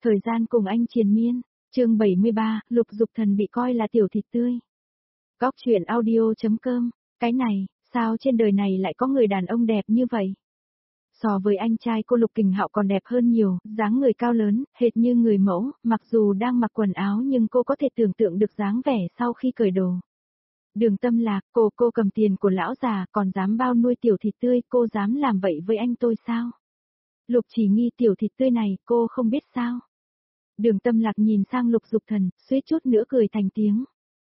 Thời gian cùng anh triền miên, chương 73, Lục Dục Thần bị coi là tiểu thịt tươi. Góc truyện audio.com, cái này, sao trên đời này lại có người đàn ông đẹp như vậy? So với anh trai cô Lục Kình Hạo còn đẹp hơn nhiều, dáng người cao lớn, hệt như người mẫu, mặc dù đang mặc quần áo nhưng cô có thể tưởng tượng được dáng vẻ sau khi cởi đồ. Đường Tâm Lạc, cô cầm tiền của lão già còn dám bao nuôi tiểu thịt tươi, cô dám làm vậy với anh tôi sao? Lục Chỉ Nghi, tiểu thịt tươi này, cô không biết sao? Đường Tâm Lạc nhìn sang Lục Dục Thần, suýt chút nữa cười thành tiếng.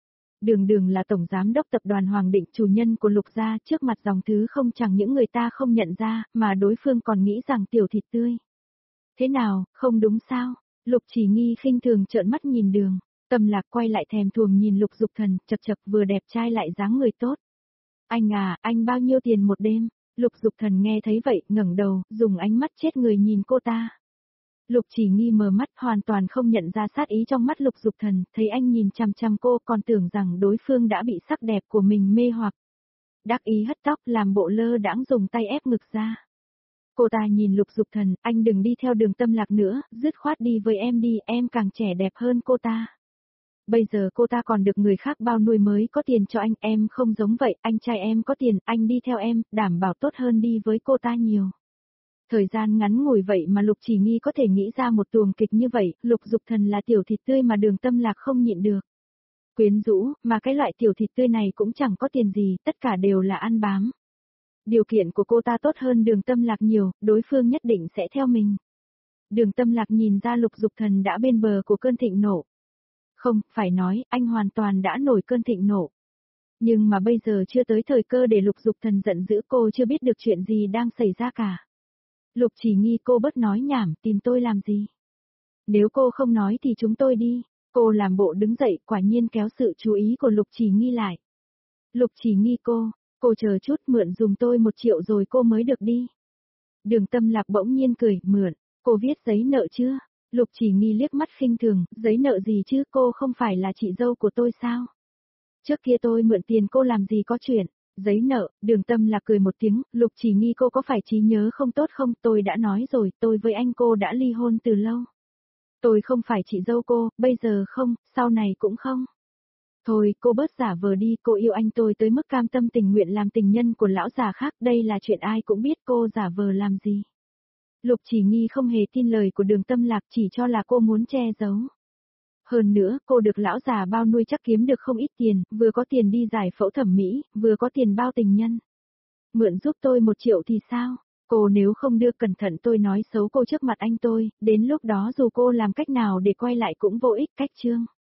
Đường là tổng giám đốc tập đoàn Hoàng Định, chủ nhân của Lục gia, trước mặt dòng thứ không chẳng những người ta không nhận ra, mà đối phương còn nghĩ rằng tiểu thịt tươi. Thế nào, không đúng sao? Lục Chỉ Nghi khinh thường trợn mắt nhìn Đường Tâm Lạc, quay lại thèm thuồng nhìn Lục Dục Thần, chật chật, vừa đẹp trai lại dáng người tốt. Anh à, anh bao nhiêu tiền một đêm? Lục Dục Thần nghe thấy vậy, ngẩng đầu, dùng ánh mắt chết người nhìn cô ta. Lục Chỉ Nghi mờ mắt, hoàn toàn không nhận ra sát ý trong mắt Lục Dục Thần, thấy anh nhìn chằm chằm cô còn tưởng rằng đối phương đã bị sắc đẹp của mình mê hoặc. Đắc ý hất tóc, làm bộ lơ đãng dùng tay ép ngực ra. Cô ta nhìn Lục Dục Thần, anh đừng đi theo Đường Tâm Lạc nữa, dứt khoát đi với em đi, em càng trẻ đẹp hơn cô ta. Bây giờ cô ta còn được người khác bao nuôi mới có tiền cho anh, em không giống vậy, anh trai em có tiền, anh đi theo em, đảm bảo tốt hơn đi với cô ta nhiều. Thời gian ngắn ngủi vậy mà Lục Chỉ Nghi có thể nghĩ ra một tuồng kịch như vậy, Lục Dục Thần là tiểu thịt tươi mà Đường Tâm Lạc không nhịn được. Quyến rũ, mà cái loại tiểu thịt tươi này cũng chẳng có tiền gì, tất cả đều là ăn bám. Điều kiện của cô ta tốt hơn Đường Tâm Lạc nhiều, đối phương nhất định sẽ theo mình. Đường Tâm Lạc nhìn ra Lục Dục Thần đã bên bờ của cơn thịnh nộ. Không, phải nói, anh hoàn toàn đã nổi cơn thịnh nộ. Nhưng mà bây giờ chưa tới thời cơ để Lục Dục Thần giận dữ, cô chưa biết được chuyện gì đang xảy ra cả. Lục Chỉ Nghi, cô bớt nói nhảm, tìm tôi làm gì? Nếu cô không nói thì chúng tôi đi. Cô làm bộ đứng dậy, quả nhiên kéo sự chú ý của Lục Chỉ Nghi lại. Lục Chỉ Nghi, cô chờ chút, mượn dùm tôi 1 triệu rồi cô mới được đi. Đường Tâm Lạc bỗng nhiên cười, mượn, cô viết giấy nợ chưa? Lục Chỉ Nghi liếc mắt khinh thường, giấy nợ gì chứ, cô không phải là chị dâu của tôi sao? Trước kia tôi mượn tiền cô làm gì có chuyện. Giấy nợ, Đường Tâm Lạc cười một tiếng, Lục Chỉ Nghi, cô có phải trí nhớ không tốt không? Tôi đã nói rồi, tôi với anh cô đã ly hôn từ lâu. Tôi không phải chị dâu cô, bây giờ không, sau này cũng không. Thôi, cô bớt giả vờ đi, cô yêu anh tôi tới mức cam tâm tình nguyện làm tình nhân của lão già khác, đây là chuyện ai cũng biết, cô giả vờ làm gì. Lục Chỉ Nghi không hề tin lời của Đường Tâm Lạc, chỉ cho là cô muốn che giấu. Hơn nữa, cô được lão già bao nuôi chắc kiếm được không ít tiền, vừa có tiền đi giải phẫu thẩm mỹ, vừa có tiền bao tình nhân. Mượn giúp tôi 1 triệu thì sao? Cô nếu không đưa, cẩn thận tôi nói xấu cô trước mặt anh tôi, đến lúc đó dù cô làm cách nào để quay lại cũng vô ích. Cách chương